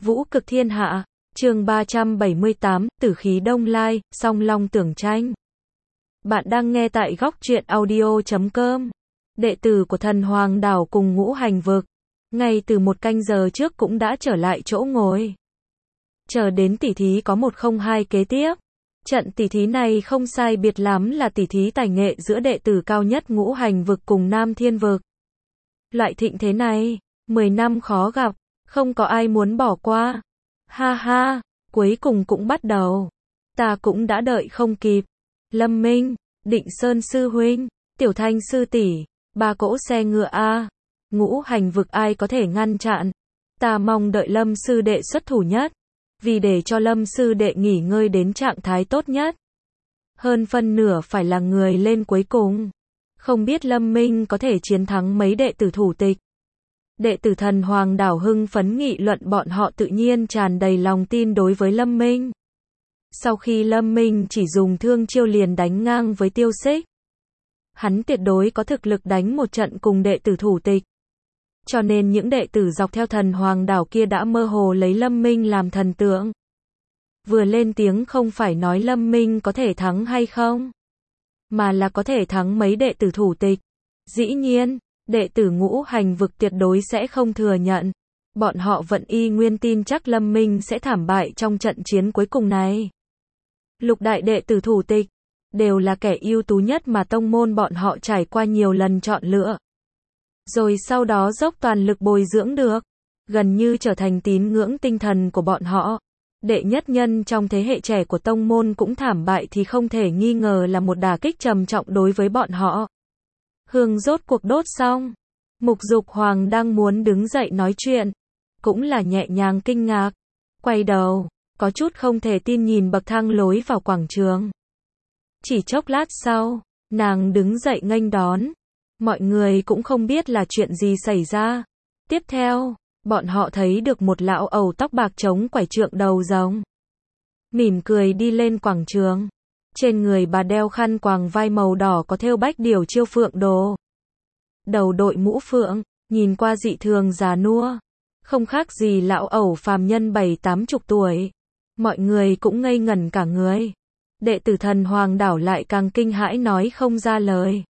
Vũ cực thiên hạ, chương 378, Tử khí đông lai, song long tưởng tranh. Bạn đang nghe tại góc truyện audio.com. Đệ tử của thần Hoàng Đảo cùng Ngũ Hành Vực, ngay từ một canh giờ trước cũng đã trở lại chỗ ngồi. Chờ đến tỉ thí có 1-0-2 kế tiếp. Trận tỉ thí này không sai biệt lắm là tỉ thí tài nghệ giữa đệ tử cao nhất Ngũ Hành Vực cùng Nam Thiên Vực. Loại thịnh thế này, 10 năm khó gặp, không có ai muốn bỏ qua. Ha ha, cuối cùng cũng bắt đầu. Ta cũng đã đợi không kịp. Lâm Minh, Định Sơn sư huynh, Tiểu Thanh sư tỷ, 3 cỗ xe ngựa a. Ngũ Hành Vực ai có thể ngăn chặn? Ta mong đợi Lâm sư đệ xuất thủ nhất, vì để cho Lâm sư đệ nghỉ ngơi đến trạng thái tốt nhất. Hơn phân nửa phải là người lên cuối cùng. Không biết Lâm Minh có thể chiến thắng mấy đệ tử thủ tịch. Đệ tử thần Hoàng Đảo hưng phấn nghị luận, bọn họ tự nhiên tràn đầy lòng tin đối với Lâm Minh. Sau khi Lâm Minh chỉ dùng thương chiêu liền đánh ngang với Tiêu Xích, hắn tuyệt đối có thực lực đánh một trận cùng đệ tử thủ tịch. Cho nên những đệ tử dọc theo thần Hoàng Đảo kia đã mơ hồ lấy Lâm Minh làm thần tượng. Vừa lên tiếng không phải nói Lâm Minh có thể thắng hay không, mà là có thể thắng mấy đệ tử thủ tịch. Dĩ nhiên, đệ tử Ngũ Hành Vực tuyệt đối sẽ không thừa nhận. Bọn họ vẫn y nguyên tin chắc Lâm Minh sẽ thảm bại trong trận chiến cuối cùng này. Lục đại đệ tử thủ tịch đều là kẻ ưu tú nhất mà tông môn bọn họ trải qua nhiều lần chọn lựa, rồi sau đó dốc toàn lực bồi dưỡng được, gần như trở thành tín ngưỡng tinh thần của bọn họ. Đệ nhất nhân trong thế hệ trẻ của tông môn cũng thảm bại thì không thể nghi ngờ là một đả kích trầm trọng đối với bọn họ. Hương rốt cuộc đốt xong, Mục Dục Hoàng đang muốn đứng dậy nói chuyện, cũng là nhẹ nhàng kinh ngạc, quay đầu, có chút không thể tin nhìn bậc thang lối vào quảng trường. Chỉ chốc lát sau, nàng đứng dậy nghênh đón. Mọi người cũng không biết là chuyện gì xảy ra. Tiếp theo, bọn họ thấy được một lão ẩu tóc bạc chống quải trượng đầu rồng, mỉm cười đi lên quảng trường. Trên người bà đeo khăn quàng vai màu đỏ có thêu bách điểu chiêu phượng đồ. Đầu đội mũ phượng, nhìn qua dị thường già nua, không khác gì lão ẩu phàm nhân 70-80 tuổi. Mọi người cũng ngây ngẩn cả người. Đệ tử thần Hoàng Đảo lại càng kinh hãi nói không ra lời.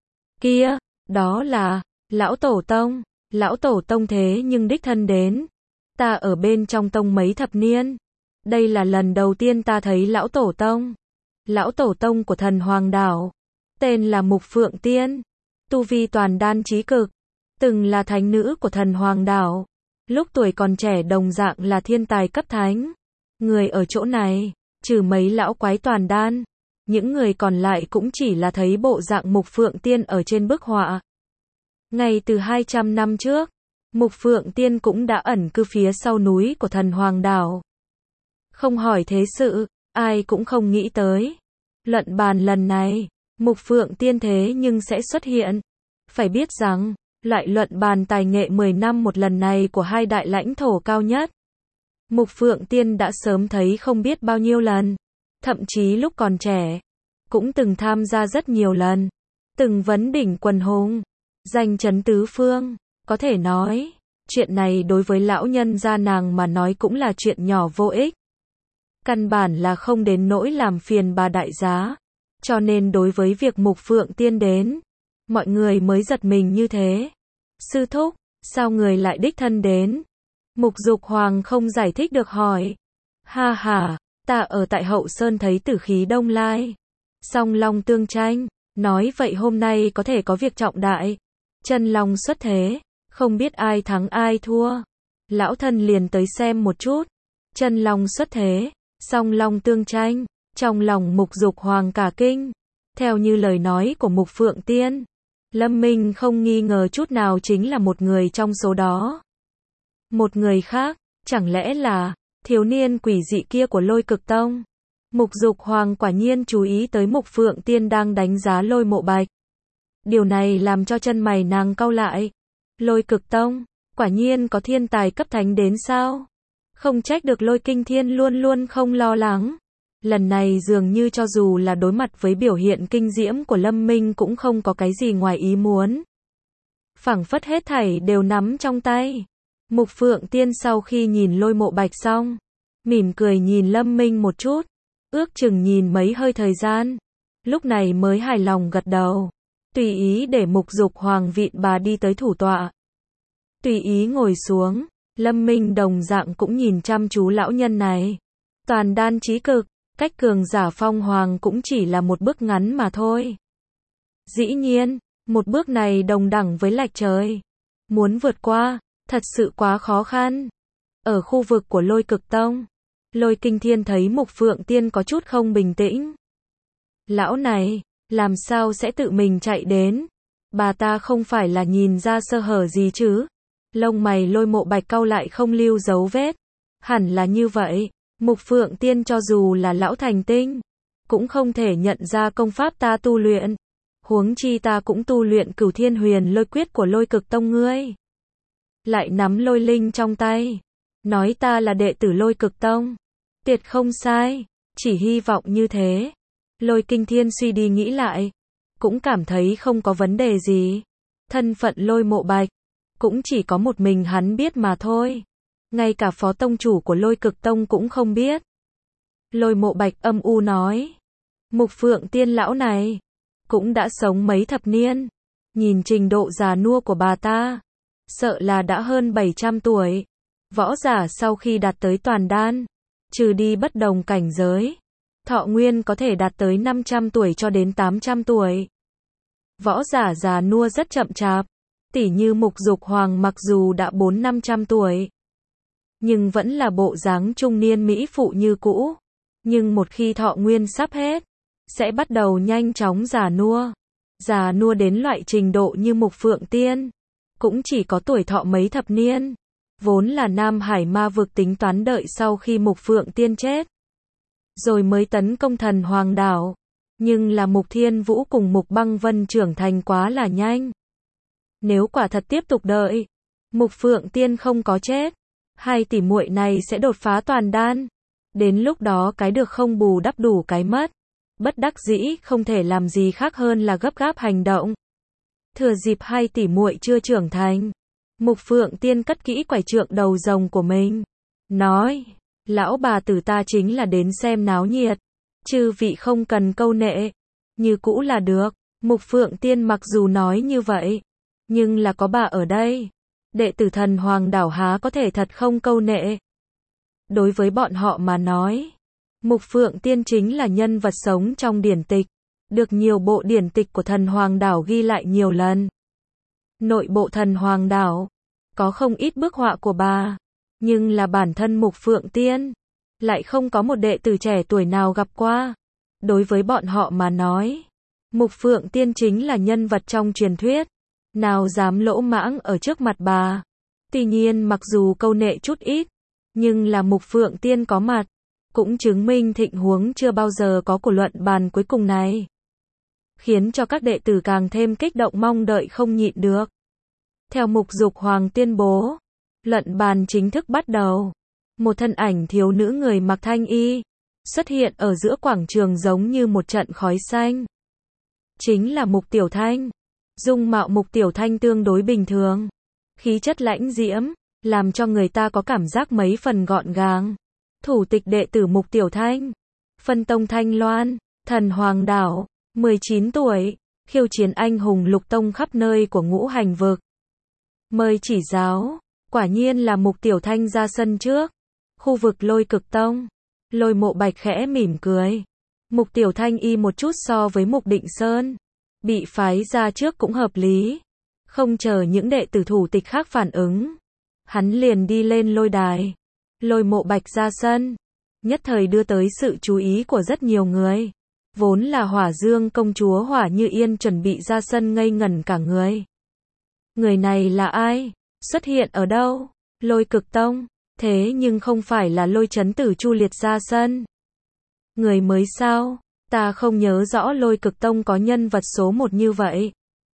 Kia, đó là lão tổ tông. Lão tổ tông thế nhưng đích thân đến. Ta ở bên trong tông mấy thập niên, đây là lần đầu tiên ta thấy lão tổ tông. Lão tổ tông của thần Hoàng Đảo, tên là Mục Phượng Tiên, tu vi toàn đan chí cực, từng là thánh nữ của thần Hoàng Đảo, lúc tuổi còn trẻ đồng dạng là thiên tài cấp thánh. Người ở chỗ này, trừ mấy lão quái toàn đan, những người còn lại cũng chỉ là thấy bộ dạng Mục Phượng Tiên ở trên bức họa. Ngay từ 200 năm trước, Mục Phượng Tiên cũng đã ẩn cư phía sau núi của thần Hoàng Đảo. Không hỏi thế sự, ai cũng không nghĩ tới. Luận bàn lần này, Mục Phượng Tiên thế nhưng sẽ xuất hiện. Phải biết rằng, loại luận bàn tài nghệ 10 năm một lần này của hai đại lãnh thổ cao nhất, Mục Phượng Tiên đã sớm thấy không biết bao nhiêu lần. Thậm chí lúc còn trẻ, cũng từng tham gia rất nhiều lần. Từng vấn đỉnh quần hùng, danh chấn tứ phương. Có thể nói, chuyện này đối với lão nhân gia nàng mà nói cũng là chuyện nhỏ vô ích. Căn bản là không đến nỗi làm phiền bà đại giá. Cho nên đối với việc Mục Phượng Tiên đến, mọi người mới giật mình như thế. Sư thúc, sao người lại đích thân đến? Mục Dục Hoàng không giải thích được hỏi. Ha ha, ta ở tại Hậu Sơn thấy tử khí đông lai, song long tương tranh, nói vậy hôm nay có thể có việc trọng đại. Chân long xuất thế, không biết ai thắng ai thua. Lão thân liền tới xem một chút. Chân long xuất thế, song long tương tranh, trong lòng Mục Dục Hoàng cả kinh. Theo như lời nói của Mục Phượng Tiên, Lâm Minh không nghi ngờ chút nào chính là một người trong số đó. Một người khác, chẳng lẽ là thiếu niên quỷ dị kia của Lôi Cực Tông? Mục Dục Hoàng quả nhiên chú ý tới Mục Phượng Tiên đang đánh giá Lôi Mộ Bạch. Điều này làm cho chân mày nàng cau lại. Lôi Cực Tông, quả nhiên có thiên tài cấp thánh đến sao? Không trách được Lôi Kinh Thiên luôn luôn không lo lắng. Lần này dường như cho dù là đối mặt với biểu hiện kinh diễm của Lâm Minh cũng không có cái gì ngoài ý muốn. Phảng phất hết thảy đều nắm trong tay. Mục Phượng Tiên sau khi nhìn Lôi Mộ Bạch xong, mỉm cười nhìn Lâm Minh một chút, ước chừng nhìn mấy hơi thời gian, lúc này mới hài lòng gật đầu, tùy ý để Mục Dục Hoàng vịn bà đi tới thủ tọa. Tùy ý ngồi xuống, Lâm Minh đồng dạng cũng nhìn chăm chú lão nhân này. Toàn đan chí cực, cách cường giả phong hoàng cũng chỉ là một bước ngắn mà thôi. Dĩ nhiên, một bước này đồng đẳng với lệch trời. Muốn vượt qua, thật sự quá khó khăn. Ở khu vực của Lôi Cực Tông, Lôi Kinh Thiên thấy Mục Phượng Tiên có chút không bình tĩnh. Lão này, làm sao sẽ tự mình chạy đến? Bà ta không phải là nhìn ra sơ hở gì chứ? Lông mày Lôi Mộ Bạch cau lại không lưu dấu vết. Hẳn là như vậy, Mục Phượng Tiên cho dù là lão thành tinh, cũng không thể nhận ra công pháp ta tu luyện. Huống chi ta cũng tu luyện Cửu Thiên Huyền Lôi Quyết của Lôi Cực Tông ngươi. Lại nắm lôi linh trong tay, nói ta là đệ tử Lôi Cực Tông. Tuyệt không sai, chỉ hy vọng như thế. Lôi Kinh Thiên suy đi nghĩ lại, cũng cảm thấy không có vấn đề gì. Thân phận Lôi Mộ Bạch, cũng chỉ có một mình hắn biết mà thôi. Ngay cả phó tông chủ của Lôi Cực Tông cũng không biết. Lôi Mộ Bạch âm u nói, Mục Phượng Tiên lão này, cũng đã sống mấy thập niên. Nhìn trình độ già nua của bà ta, sợ là đã hơn 700 tuổi. Võ giả sau khi đạt tới toàn đan, trừ đi bất đồng cảnh giới, thọ nguyên có thể đạt tới 500 tuổi cho đến 800 tuổi. Võ giả già nua rất chậm chạp, tỉ như Mục Dục Hoàng mặc dù đã 400-500 tuổi, nhưng vẫn là bộ dáng trung niên mỹ phụ như cũ. Nhưng một khi thọ nguyên sắp hết, sẽ bắt đầu nhanh chóng già nua. Già nua đến loại trình độ như Mục Phượng Tiên, cũng chỉ có tuổi thọ mấy thập niên. Vốn là Nam Hải Ma vực tính toán đợi sau khi Mục Phượng Tiên chết, rồi mới tấn công Thần Hoàng đảo. Nhưng là Mục Thiên Vũ cùng Mục Băng Vân trưởng thành quá là nhanh. Nếu quả thật tiếp tục đợi, Mục Phượng Tiên không có chết, hai tỷ muội này sẽ đột phá toàn đan. Đến lúc đó cái được không bù đắp đủ cái mất. Bất đắc dĩ không thể làm gì khác hơn là gấp gáp hành động. Thừa dịp hai tỷ muội chưa trưởng thành, Mục Phượng Tiên cất kỹ quải trượng đầu rồng của mình, nói, lão bà tử ta chính là đến xem náo nhiệt, chư vị không cần câu nệ, như cũ là được. Mục Phượng Tiên mặc dù nói như vậy, nhưng là có bà ở đây, đệ tử Thần Hoàng đảo há có thể thật không câu nệ. Đối với bọn họ mà nói, Mục Phượng Tiên chính là nhân vật sống trong điển tịch, được nhiều bộ điển tịch của Thần Hoàng đảo ghi lại nhiều lần. Nội bộ Thần Hoàng đảo, có không ít bức họa của bà, nhưng là bản thân Mục Phượng Tiên, lại không có một đệ tử trẻ tuổi nào gặp qua. Đối với bọn họ mà nói, Mục Phượng Tiên chính là nhân vật trong truyền thuyết, nào dám lỗ mãng ở trước mặt bà. Tuy nhiên mặc dù câu nệ chút ít, nhưng là Mục Phượng Tiên có mặt, cũng chứng minh thịnh huống chưa bao giờ có của luận bàn cuối cùng này. Khiến cho các đệ tử càng thêm kích động mong đợi không nhịn được. Theo Mục Dục Hoàng tuyên bố, luận bàn chính thức bắt đầu. Một thân ảnh thiếu nữ người mặc thanh y, xuất hiện ở giữa quảng trường giống như một trận khói xanh. Chính là Mục Tiểu Thanh. Dung mạo Mục Tiểu Thanh tương đối bình thường, khí chất lãnh diễm, làm cho người ta có cảm giác mấy phần gọn gàng. Thủ tịch đệ tử Mục Tiểu Thanh, phân tông Thanh Loan, Thần Hoàng đảo, 19 tuổi, khiêu chiến anh hùng lục tông khắp nơi của ngũ hành vực. Mời chỉ giáo, quả nhiên là Mục Tiểu Thanh ra sân trước. Khu vực Lôi Cực Tông, Lôi Mộ Bạch khẽ mỉm cười. Mục Tiểu Thanh y một chút so với Mục Định Sơn, bị phái ra trước cũng hợp lý. Không chờ những đệ tử thủ tịch khác phản ứng, hắn liền đi lên lôi đài. Lôi Mộ Bạch ra sân, nhất thời đưa tới sự chú ý của rất nhiều người. Vốn là Hỏa Dương công chúa Hỏa Như Yên chuẩn bị ra sân ngây ngẩn cả người. Người này là ai? Xuất hiện ở đâu? Lôi Cực Tông. Thế nhưng không phải là Lôi Chấn Tử Chu Liệt ra sân. Người mới sao? Ta không nhớ rõ Lôi Cực Tông có nhân vật số 1 như vậy.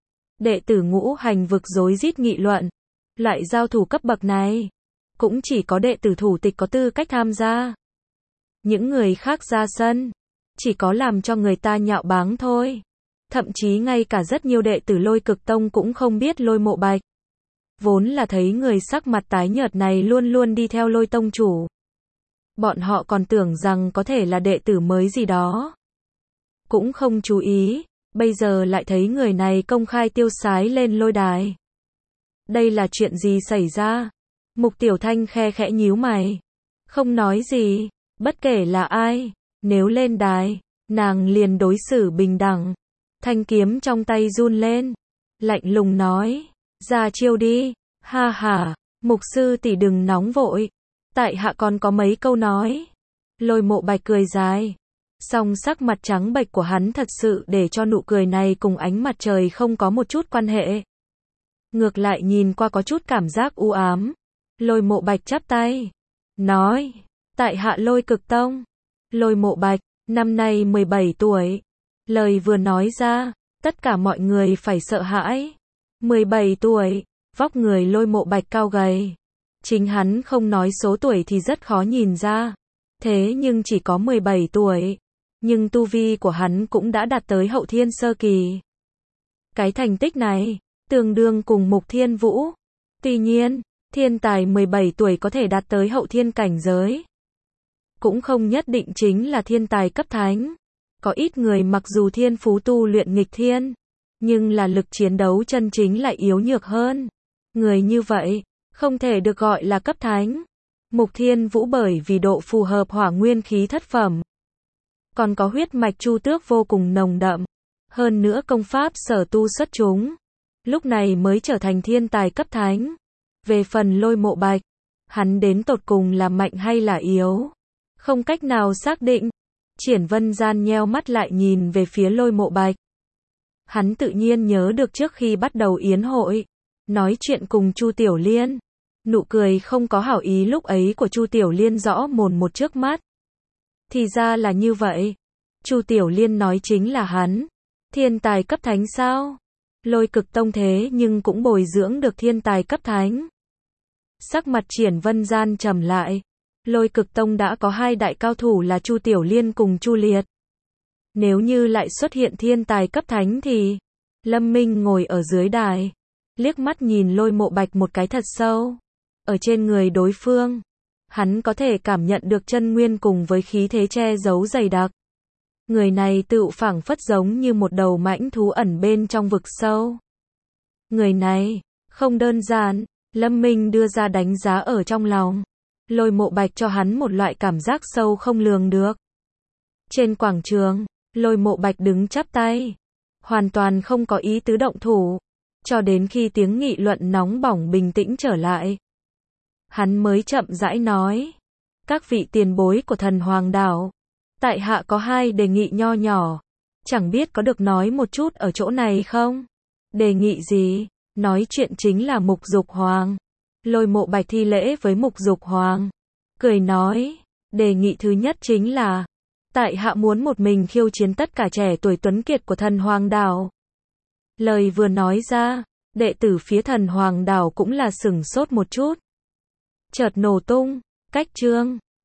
Đệ tử ngũ hành vực rối rít nghị luận. Loại giao thủ cấp bậc này, cũng chỉ có đệ tử thủ tịch có tư cách tham gia. Những người khác ra sân, chỉ có làm cho người ta nhạo báng thôi. Thậm chí ngay cả rất nhiều đệ tử Lôi Cực Tông cũng không biết Lôi Mộ Bạch. Vốn là thấy người sắc mặt tái nhợt này luôn luôn đi theo Lôi tông chủ. Bọn họ còn tưởng rằng có thể là đệ tử mới gì đó. Cũng không chú ý, bây giờ lại thấy người này công khai tiêu sái lên lôi đài. Đây là chuyện gì xảy ra? Mục Tiểu Thanh khe khẽ nhíu mày. Không nói gì, bất kể là ai, nếu lên đài, nàng liền đối xử bình đẳng. Thanh kiếm trong tay run lên, lạnh lùng nói, ra chiêu đi, ha ha, Mục sư tỷ đừng nóng vội, tại hạ còn có mấy câu nói. Lôi Mộ Bạch cười dài, song sắc mặt trắng bệch của hắn thật sự để cho nụ cười này cùng ánh mặt trời không có một chút quan hệ. Ngược lại nhìn qua có chút cảm giác u ám. Lôi Mộ Bạch chắp tay, nói, tại hạ Lôi Cực Tông. Lôi Mộ Bạch, năm nay 17 tuổi. Lời vừa nói ra, tất cả mọi người phải sợ hãi. 17 tuổi, vóc người Lôi Mộ Bạch cao gầy. Chính hắn không nói số tuổi thì rất khó nhìn ra. Thế nhưng chỉ có 17 tuổi. Nhưng tu vi của hắn cũng đã đạt tới hậu thiên sơ kỳ. Cái thành tích này, tương đương cùng Mục Thiên Vũ. Tuy nhiên, thiên tài 17 tuổi có thể đạt tới hậu thiên cảnh giới. Cũng không nhất định chính là thiên tài cấp thánh. Có ít người mặc dù thiên phú tu luyện nghịch thiên, nhưng là lực chiến đấu chân chính lại yếu nhược hơn. Người như vậy, không thể được gọi là cấp thánh. Mục Thiên Vũ bởi vì độ phù hợp hỏa nguyên khí thất phẩm. Còn có huyết mạch Chu Tước vô cùng nồng đậm. Hơn nữa công pháp sở tu xuất chúng. Lúc này mới trở thành thiên tài cấp thánh. Về phần Lôi Mộ Bạch, hắn đến tột cùng là mạnh hay là yếu, không cách nào xác định. Triển Vân Gian nheo mắt lại nhìn về phía Lôi Mộ Bạch. Hắn tự nhiên nhớ được trước khi bắt đầu yến hội, nói chuyện cùng Chu Tiểu Liên. Nụ cười không có hảo ý lúc ấy của Chu Tiểu Liên rõ mồn một trước mắt. Thì ra là như vậy. Chu Tiểu Liên nói chính là hắn. Thiên tài cấp thánh sao? Lôi Cực Tông thế nhưng cũng bồi dưỡng được thiên tài cấp thánh. Sắc mặt Triển Vân Gian trầm lại. Lôi Cực Tông đã có hai đại cao thủ là Chu Tiểu Liên cùng Chu Liệt. Nếu như lại xuất hiện thiên tài cấp thánh thì... Lâm Minh ngồi ở dưới đài, liếc mắt nhìn Lôi Mộ Bạch một cái thật sâu. Ở trên người đối phương, hắn có thể cảm nhận được chân nguyên cùng với khí thế che giấu dày đặc. Người này tựu phảng phất giống như một đầu mãnh thú ẩn bên trong vực sâu. Người này, không đơn giản, Lâm Minh đưa ra đánh giá ở trong lòng. Lôi Mộ Bạch cho hắn một loại cảm giác sâu không lường được. Trên quảng trường, Lôi Mộ Bạch đứng chắp tay, hoàn toàn không có ý tứ động thủ, cho đến khi tiếng nghị luận nóng bỏng bình tĩnh trở lại. Hắn mới chậm rãi nói, các vị tiền bối của Thần Hoàng Đảo, tại hạ có hai đề nghị nho nhỏ, chẳng biết có được nói một chút ở chỗ này không? Đề nghị gì? Nói chuyện chính là Mục Dục Hoàng. Lôi Mộ Bạch thi lễ với Mục Dục Hoàng, cười nói, đề nghị thứ nhất chính là, tại hạ muốn một mình khiêu chiến tất cả trẻ tuổi tuấn kiệt của Thần Hoàng Đảo. Lời vừa nói ra, đệ tử phía Thần Hoàng Đảo cũng là sửng sốt một chút. Chợt nổ tung, cách chương.